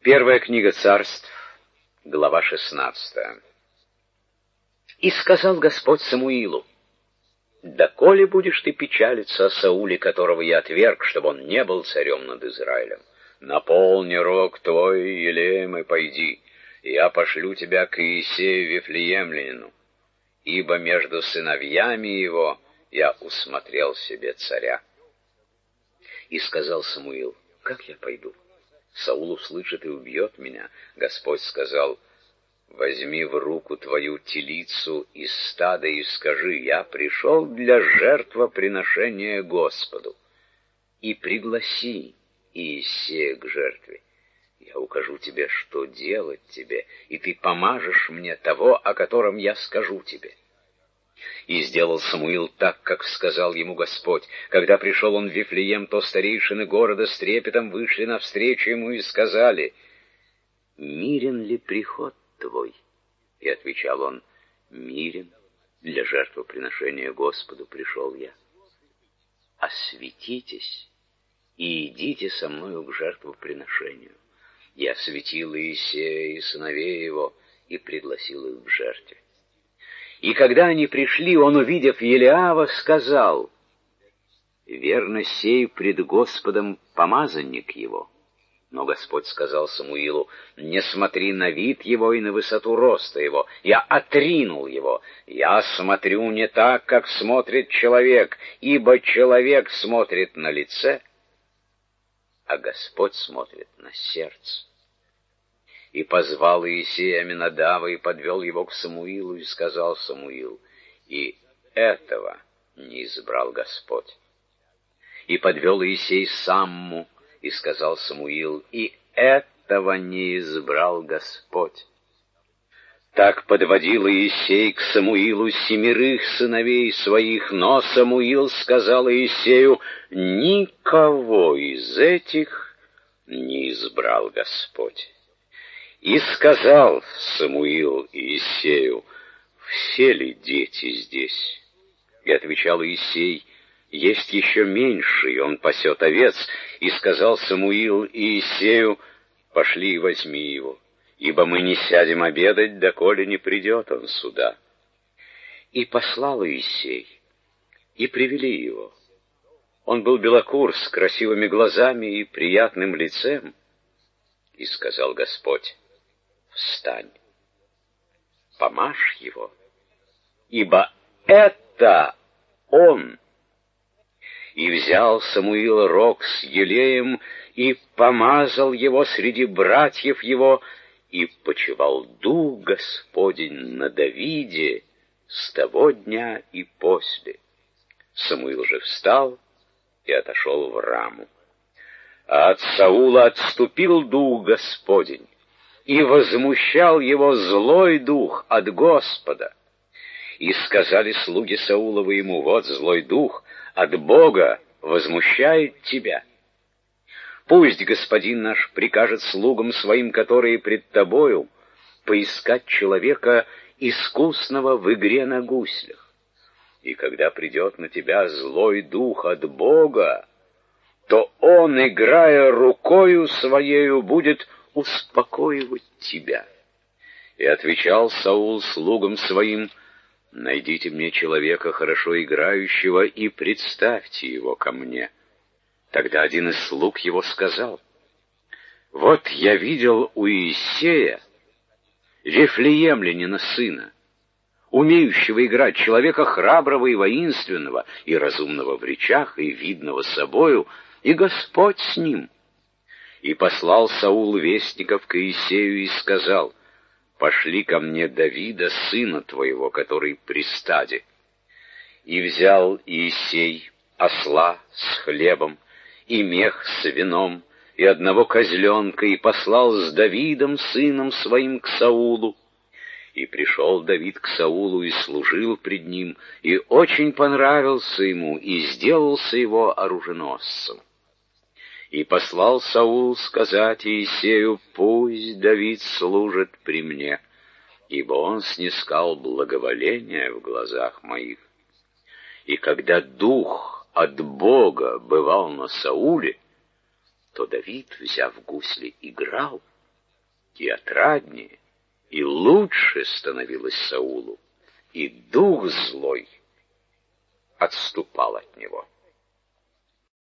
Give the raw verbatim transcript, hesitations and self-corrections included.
Первая книга Царств, глава шестнадцатая. «И сказал Господь Самуилу: доколе будешь ты печалиться о Сауле, которого я отверг, чтобы он не был царем над Израилем? Наполни рог твой, елеем, и пойди, и я пошлю тебя к Иисею Вифлеемлянину, ибо между сыновьями его я усмотрел себе царя». И сказал Самуил: как я пойду? Саул услышит и убьет меня. Господь сказал: возьми в руку твою телицу из стада и скажи: я пришел для жертвоприношения Господу. И пригласи Иисея к жертве. Я укажу тебе, что делать тебе, и ты помажешь мне того, о котором я скажу тебе. И сделал Самуил так, как сказал ему Господь. Когда пришел он в Вифлеем, то старейшины города с трепетом вышли навстречу ему и сказали: мирен ли приход твой? И отвечал он: мирен, для жертвоприношения Господу пришел я. Осветитесь и идите со мною к жертвоприношению. Я осветил Иисея и сыновей его и пригласил их к жертве. И когда они пришли, он, увидев Елиава, сказал: верно, сей пред Господом помазанник его. Но Господь сказал Самуилу: не смотри на вид его и на высоту роста его. Я отринул его. Я смотрю не так, как смотрит человек, ибо человек смотрит на лице, а Господь смотрит на сердце. И позвал Иисея Аминадава и подвел его к Самуилу, и сказал Самуил: и этого не избрал Господь. И подвел Иисей Самму, и сказал Самуил: и этого не избрал Господь. Так подводил Иисей к Самуилу семерых сыновей своих, но Самуил сказал Иисею: никого из этих не избрал Господь. И сказал Самуил Иисею: все ли дети здесь? И отвечал Иисей: есть еще меньший, он пасет овец. И сказал Самуил Иисею: пошли и возьми его, ибо мы не сядем обедать, доколе не придет он сюда. И послал Иисей, и привели его. Он был белокур, с красивыми глазами и приятным лицем. И сказал Господь: встань, помажь его, ибо это он. И взял Самуил рог с елеем и помазал его среди братьев его, и почивал дух Господень на Давиде с того дня и после. Самуил же встал и отошел в Раму. А от Саула отступил дух Господень, и возмущал его злой дух от Господа. И сказали слуги Сауловы ему: вот злой дух от Бога возмущает тебя. Пусть господин наш прикажет слугам своим, которые пред тобою, поискать человека, искусного в игре на гуслях. И когда придет на тебя злой дух от Бога, то он, играя рукою своею, будет успокоивать тебя. И отвечал Саул слугам своим: найдите мне человека, хорошо играющего, и представьте его ко мне. Тогда один из слуг его сказал: вот я видел у Иисея Вифлеемлянина сына, умеющего играть, человека храброго и воинственного, и разумного в речах, и видного собою, и Господь с ним. И послал Саул вестников к Иисею и сказал: пошли ко мне Давида, сына твоего, который при стаде. И взял Иисей осла с хлебом, и мех с вином, и одного козленка, и послал с Давидом, сыном своим, к Саулу. И пришел Давид к Саулу и служил пред ним, и очень понравился ему, и сделался его оруженосцем. И послал Саул сказать Иисею: пусть Давид служит при мне, ибо он снискал благоволение в глазах моих. И когда дух от Бога бывал на Сауле, то Давид, взяв гусли, играл, и отраднее, и лучше становилось Саулу, и дух злой отступал от него.